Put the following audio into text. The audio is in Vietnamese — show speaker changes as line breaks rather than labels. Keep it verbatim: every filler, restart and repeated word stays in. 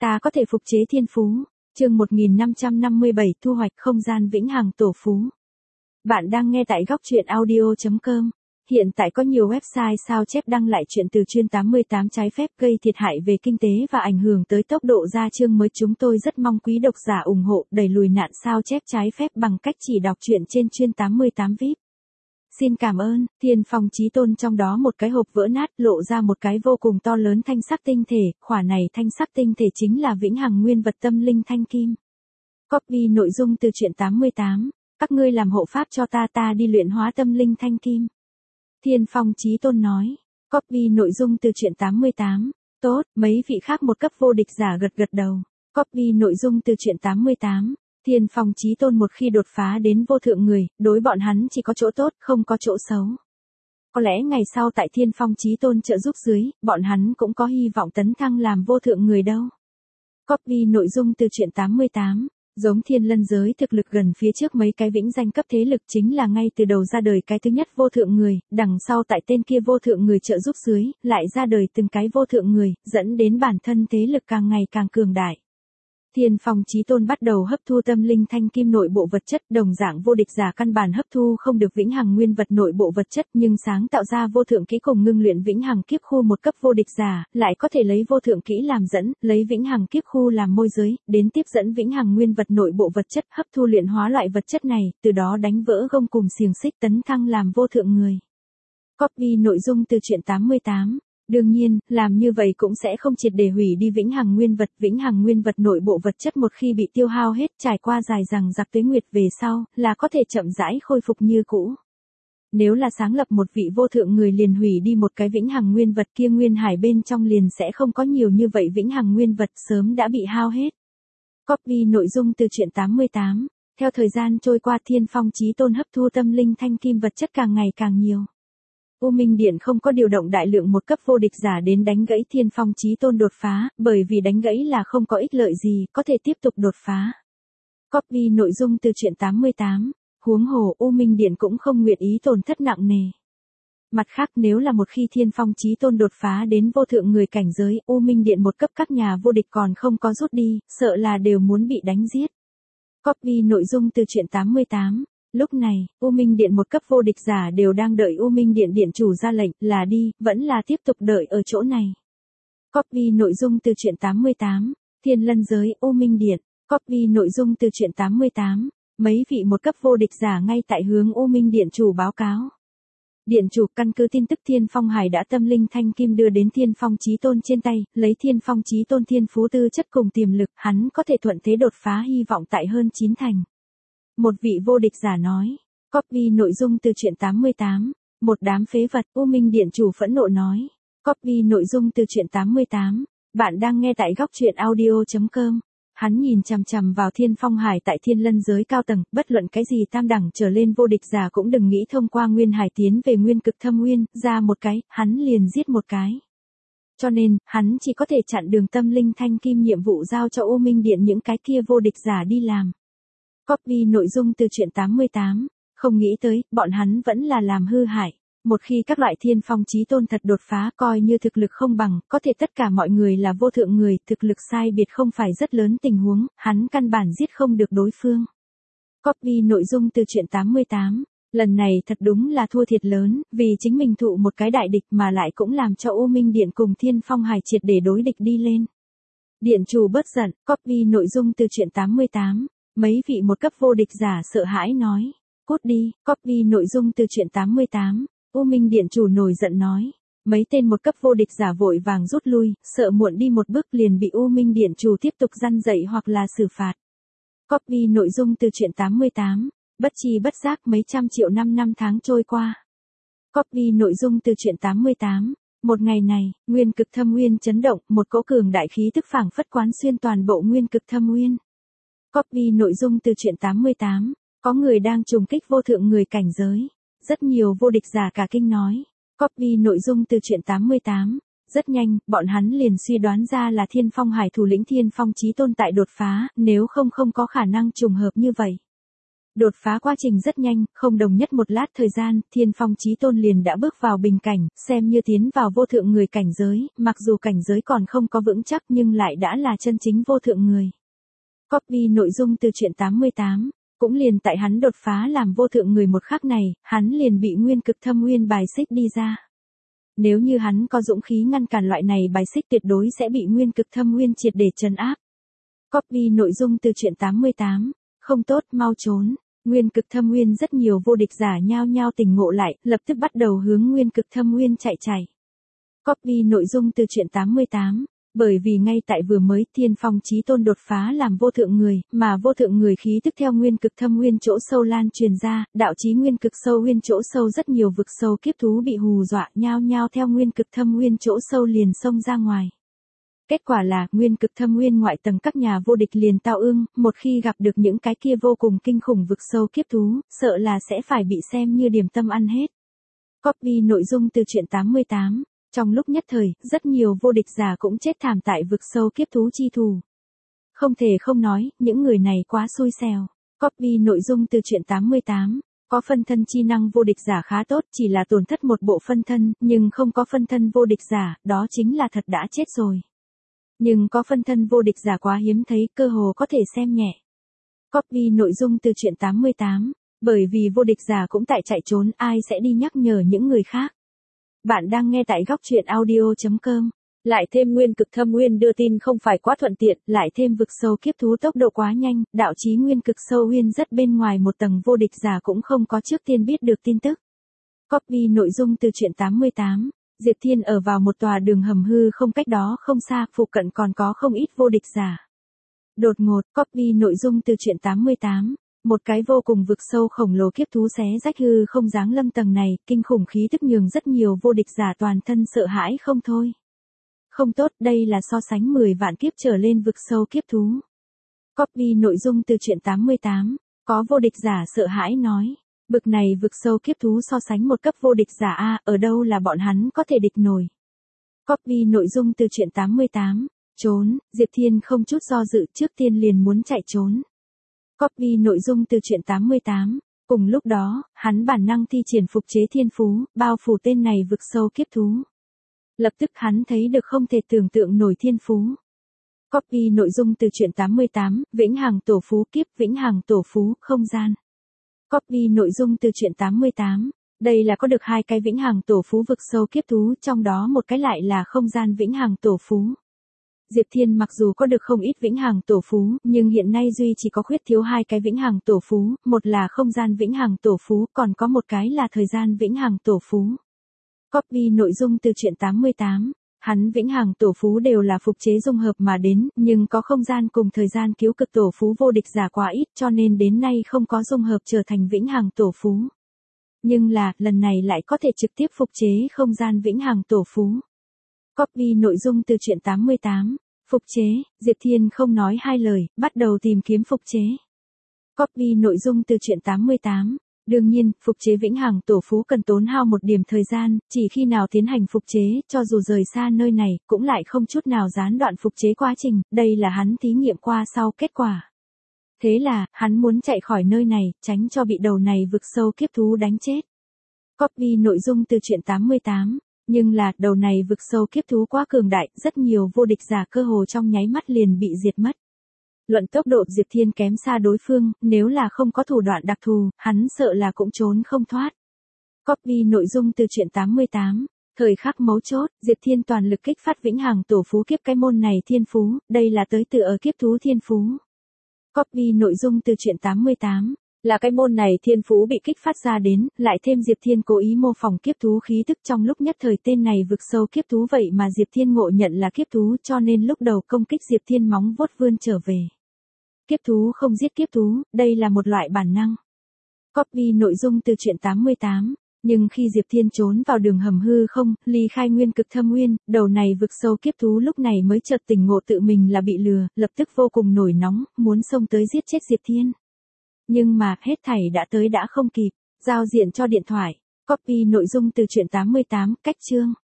Ta có thể phục chế thiên phú. Chương một nghìn năm trăm năm mươi bảy thu hoạch không gian vĩnh hằng tổ phú. Bạn đang nghe tại góc truyện audio chấm com. Hiện tại có nhiều website sao chép đăng lại chuyện từ chuyên tám mươi tám trái phép gây thiệt hại về kinh tế và ảnh hưởng tới tốc độ ra chương mới. Chúng tôi rất mong quý độc giả ủng hộ đẩy lùi nạn sao chép trái phép bằng cách chỉ đọc truyện trên chuyên tám mươi tám vi ai pi. Xin cảm ơn. Thiên Phong Chí Tôn, trong đó một cái hộp vỡ nát lộ ra một cái vô cùng to lớn thanh sắc tinh thể, khỏa này thanh sắc tinh thể chính là vĩnh hằng nguyên vật tâm linh thanh kim. Copy nội dung từ truyện tám mươi tám. Các ngươi làm hộ pháp cho ta, ta đi luyện hóa tâm linh thanh kim. Thiên Phong Chí Tôn nói. Copy nội dung từ truyện tám mươi tám. Tốt, mấy vị khác một cấp vô địch giả gật gật đầu. Copy nội dung từ truyện tám mươi tám. Thiên Phong Chí Tôn một khi đột phá đến vô thượng người, đối bọn hắn chỉ có chỗ tốt, không có chỗ xấu. Có lẽ ngày sau tại Thiên Phong Chí Tôn trợ giúp dưới, bọn hắn cũng có hy vọng tấn thăng làm vô thượng người đâu. Copy nội dung từ truyện tám mươi tám. Giống Thiên Lân giới thực lực gần phía trước mấy cái vĩnh danh cấp thế lực chính là ngay từ đầu ra đời cái thứ nhất vô thượng người, đằng sau tại tên kia vô thượng người trợ giúp dưới, lại ra đời từng cái vô thượng người, dẫn đến bản thân thế lực càng ngày càng cường đại. Thiên Phong Chí Tôn bắt đầu hấp thu tâm linh thanh kim nội bộ vật chất, đồng dạng vô địch giả căn bản hấp thu không được vĩnh hằng nguyên vật nội bộ vật chất, nhưng sáng tạo ra vô thượng kỹ cùng ngưng luyện vĩnh hằng kiếp khu một cấp vô địch giả, lại có thể lấy vô thượng kỹ làm dẫn, lấy vĩnh hằng kiếp khu làm môi giới, đến tiếp dẫn vĩnh hằng nguyên vật nội bộ vật chất, hấp thu luyện hóa loại vật chất này, từ đó đánh vỡ gông cùm xiềng xích tấn thăng làm vô thượng người. Copy nội dung từ truyện tám mươi tám. Đương nhiên, làm như vậy cũng sẽ không triệt để hủy đi vĩnh hằng nguyên vật, vĩnh hằng nguyên vật nội bộ vật chất một khi bị tiêu hao hết, trải qua dài dằng dặc tuế nguyệt về sau, là có thể chậm rãi khôi phục như cũ. Nếu là sáng lập một vị vô thượng người liền hủy đi một cái vĩnh hằng nguyên vật kia, nguyên hải bên trong liền sẽ không có nhiều như vậy vĩnh hằng nguyên vật, sớm đã bị hao hết. Copy nội dung từ truyện tám mươi tám. Theo thời gian trôi qua, Thiên Phong Chí Tôn hấp thu tâm linh thanh kim vật chất càng ngày càng nhiều. U Minh Điện không có điều động đại lượng một cấp vô địch giả đến đánh gãy Thiên Phong Chí Tôn đột phá, bởi vì đánh gãy là không có ích lợi gì, có thể tiếp tục đột phá. Copy nội dung từ truyện tám mươi tám. Huống hồ U Minh Điện cũng không nguyện ý tổn thất nặng nề. Mặt khác, nếu là một khi Thiên Phong Chí Tôn đột phá đến vô thượng người cảnh giới, U Minh Điện một cấp các nhà vô địch còn không có rút đi, sợ là đều muốn bị đánh giết. Copy nội dung từ truyện tám mươi tám. Lúc này, U Minh Điện một cấp vô địch giả đều đang đợi U Minh Điện điện chủ ra lệnh, là đi, vẫn là tiếp tục đợi ở chỗ này. Copy nội dung từ truyện tám mươi tám. Thiên Lân giới, U Minh Điện. Copy nội dung từ truyện tám mươi tám. Mấy vị một cấp vô địch giả ngay tại hướng U Minh Điện chủ báo cáo. Điện chủ, căn cứ tin tức Thiên Phong Hải đã tâm linh thanh kim đưa đến Thiên Phong Chí Tôn trên tay, lấy Thiên Phong Chí Tôn thiên phú tư chất cùng tiềm lực, hắn có thể thuận thế đột phá, hy vọng tại hơn chín thành. Một vị vô địch giả nói. Copy nội dung từ truyện tám mươi tám. Một đám phế vật, U Minh Điện chủ phẫn nộ nói. Copy nội dung từ truyện tám mươi tám. Bạn đang nghe tại góc truyện audio chấm com. Hắn nhìn chằm chằm vào Thiên Phong Hải tại Thiên Lân giới cao tầng, bất luận cái gì tam đẳng trở lên vô địch giả cũng đừng nghĩ thông qua nguyên hải tiến về nguyên cực thâm nguyên, ra một cái, hắn liền giết một cái. Cho nên, hắn chỉ có thể chặn đường tâm linh thanh kim nhiệm vụ giao cho U Minh Điện những cái kia vô địch giả đi làm. Copy nội dung từ truyện tám mươi tám. Không nghĩ tới, bọn hắn vẫn là làm hư hại. Một khi các loại Thiên Phong Chí Tôn thật đột phá, coi như thực lực không bằng, có thể tất cả mọi người là vô thượng người, thực lực sai biệt không phải rất lớn tình huống, hắn căn bản giết không được đối phương. Copy nội dung từ truyện tám mươi tám. Lần này thật đúng là thua thiệt lớn, vì chính mình thụ một cái đại địch mà lại cũng làm cho U Minh Điện cùng Thiên Phong Hải triệt để đối địch đi lên. Điện chủ bớt giận. Copy nội dung từ truyện tám mươi tám. Mấy vị một cấp vô địch giả sợ hãi nói. Cút đi. Copy nội dung từ truyện tám mươi tám. U Minh Điện chủ nổi giận nói. Mấy tên một cấp vô địch giả vội vàng rút lui, sợ muộn đi một bước liền bị U Minh Điện chủ tiếp tục răn dạy hoặc là xử phạt. Copy nội dung từ truyện tám mươi tám. Bất chi bất giác mấy trăm triệu năm năm tháng trôi qua. Copy nội dung từ truyện tám mươi tám. Một ngày này, nguyên cực thâm nguyên chấn động, một cỗ cường đại khí tức phảng phất quán xuyên toàn bộ nguyên cực thâm nguyên. Copy nội dung từ truyện tám mươi tám. Có người đang trùng kích vô thượng người cảnh giới. Rất nhiều vô địch giả cả kinh nói. Copy nội dung từ truyện tám mươi tám. Rất nhanh, bọn hắn liền suy đoán ra là Thiên Phong Hải thủ lĩnh Thiên Phong Chí Tôn tại đột phá, nếu không không có khả năng trùng hợp như vậy. Đột phá quá trình rất nhanh, không đồng nhất một lát thời gian, Thiên Phong Chí Tôn liền đã bước vào bình cảnh, xem như tiến vào vô thượng người cảnh giới, mặc dù cảnh giới còn không có vững chắc nhưng lại đã là chân chính vô thượng người. Copy nội dung từ truyện tám mươi tám, cũng liền tại hắn đột phá làm vô thượng người một khắc này, hắn liền bị nguyên cực thâm nguyên bài xích đi ra. Nếu như hắn có dũng khí ngăn cản loại này bài xích tuyệt đối sẽ bị nguyên cực thâm nguyên triệt để trấn áp. Copy nội dung từ truyện tám mươi tám, không tốt, mau trốn. Nguyên cực thâm nguyên rất nhiều vô địch giả nhao nhao tỉnh ngộ lại, lập tức bắt đầu hướng nguyên cực thâm nguyên chạy chạy. Copy nội dung từ truyện tám mươi tám, bởi vì ngay tại vừa mới Thiên Phong Chí Tôn đột phá làm vô thượng người, mà vô thượng người khí tức theo nguyên cực thâm nguyên chỗ sâu lan truyền ra, đạo chí nguyên cực sâu nguyên chỗ sâu rất nhiều vực sâu kiếp thú bị hù dọa nhao nhao theo nguyên cực thâm nguyên chỗ sâu liền xông ra ngoài. Kết quả là, nguyên cực thâm nguyên ngoại tầng các nhà vô địch liền tao ương, một khi gặp được những cái kia vô cùng kinh khủng vực sâu kiếp thú, sợ là sẽ phải bị xem như điểm tâm ăn hết. Copy nội dung từ truyện tám mươi tám, trong lúc nhất thời, rất nhiều vô địch giả cũng chết thảm tại vực sâu kiếp thú chi thù. Không thể không nói, những người này quá xui xẻo. Copy nội dung từ truyện tám mươi tám. Có phân thân chi năng vô địch giả khá tốt, chỉ là tổn thất một bộ phân thân, nhưng không có phân thân vô địch giả, đó chính là thật đã chết rồi. Nhưng có phân thân vô địch giả quá hiếm thấy, cơ hồ có thể xem nhẹ. Copy nội dung từ truyện tám mươi tám, bởi vì vô địch giả cũng tại chạy trốn, ai sẽ đi nhắc nhở những người khác. Bạn đang nghe tại góc truyện audio chấm com. Lại thêm nguyên cực thâm nguyên đưa tin không phải quá thuận tiện, lại thêm vực sâu kiếp thú tốc độ quá nhanh, đạo chí nguyên cực sâu nguyên rất bên ngoài một tầng vô địch giả cũng không có trước tiên biết được tin tức. Copy nội dung từ truyện tám mươi tám. Diệp Thiên ở vào một tòa đường hầm hư không cách đó không xa, phụ cận còn có không ít vô địch giả. Đột ngột, copy nội dung từ truyện tám mươi tám, một cái vô cùng vực sâu khổng lồ kiếp thú xé rách hư không giáng lâm tầng này, kinh khủng khí tức nhường rất nhiều vô địch giả toàn thân sợ hãi không thôi. Không tốt, đây là so sánh mười vạn kiếp trở lên vực sâu kiếp thú. Copy nội dung từ truyện tám mươi tám, có vô địch giả sợ hãi nói. Bực này vực sâu kiếp thú so sánh một cấp vô địch giả A, ở đâu là bọn hắn có thể địch nổi. Copy nội dung từ truyện tám mươi tám, trốn, Diệp Thiên không chút do dự trước tiên liền muốn chạy trốn. Copy nội dung từ truyện tám mươi tám, cùng lúc đó, hắn bản năng thi triển phục chế thiên phú, bao phủ tên này vực sâu kiếp thú. Lập tức hắn thấy được không thể tưởng tượng nổi thiên phú. Copy nội dung từ truyện tám mươi tám, vĩnh hằng tổ phú kiếp, vĩnh hằng tổ phú, không gian. Copy nội dung từ truyện tám mươi tám, đây là có được hai cái vĩnh hằng tổ phú vực sâu kiếp thú, trong đó một cái lại là không gian vĩnh hằng tổ phú. Diệp Thiên mặc dù có được không ít vĩnh hằng tổ phú, nhưng hiện nay duy chỉ có khuyết thiếu hai cái vĩnh hằng tổ phú, một là không gian vĩnh hằng tổ phú, còn có một cái là thời gian vĩnh hằng tổ phú. Copy nội dung từ truyện tám mươi tám, hắn vĩnh hằng tổ phú đều là phục chế dung hợp mà đến, nhưng có không gian cùng thời gian cứu cực tổ phú vô địch giả quá ít, cho nên đến nay không có dung hợp trở thành vĩnh hằng tổ phú. Nhưng là, lần này lại có thể trực tiếp phục chế không gian vĩnh hằng tổ phú. Copy nội dung từ truyện tám mươi tám, phục chế, Diệp Thiên không nói hai lời, bắt đầu tìm kiếm phục chế. Copy nội dung từ truyện tám mươi tám. Đương nhiên, phục chế vĩnh hằng tổ phú cần tốn hao một điểm thời gian, chỉ khi nào tiến hành phục chế, cho dù rời xa nơi này, cũng lại không chút nào gián đoạn phục chế quá trình, đây là hắn thí nghiệm qua sau kết quả. Thế là, hắn muốn chạy khỏi nơi này, tránh cho bị đầu này vực sâu kiếp thú đánh chết. Copy nội dung từ truyện tám mươi tám, nhưng là, đầu này vực sâu kiếp thú quá cường đại, rất nhiều vô địch giả cơ hồ trong nháy mắt liền bị diệt mất. Luận tốc độ Diệp Thiên kém xa đối phương, nếu là không có thủ đoạn đặc thù, hắn sợ là cũng trốn không thoát. Copy nội dung từ truyện tám mươi tám, thời khắc mấu chốt, Diệp Thiên toàn lực kích phát vĩnh hằng tổ phú kiếp cái môn này thiên phú, đây là tới từ ở kiếp thú thiên phú. Copy nội dung từ truyện tám mươi tám, là cái môn này thiên phú bị kích phát ra đến, lại thêm Diệp Thiên cố ý mô phỏng kiếp thú khí tức trong lúc nhất thời tên này vực sâu kiếp thú vậy mà Diệp Thiên ngộ nhận là kiếp thú cho nên lúc đầu công kích Diệp Thiên móng vuốt vươn trở về. Kiếp thú không giết kiếp thú, đây là một loại bản năng. Copy nội dung từ truyện tám mươi tám, nhưng khi Diệp Thiên trốn vào đường hầm hư không, ly khai nguyên cực thâm nguyên, đầu này vực sâu kiếp thú lúc này mới chợt tỉnh ngộ tự mình là bị lừa, lập tức vô cùng nổi nóng, muốn xông tới giết chết Diệp Thiên. Nhưng mà, hết thảy đã tới đã không kịp, giao diện cho điện thoại. Copy nội dung từ truyện tám mươi tám, cách chương.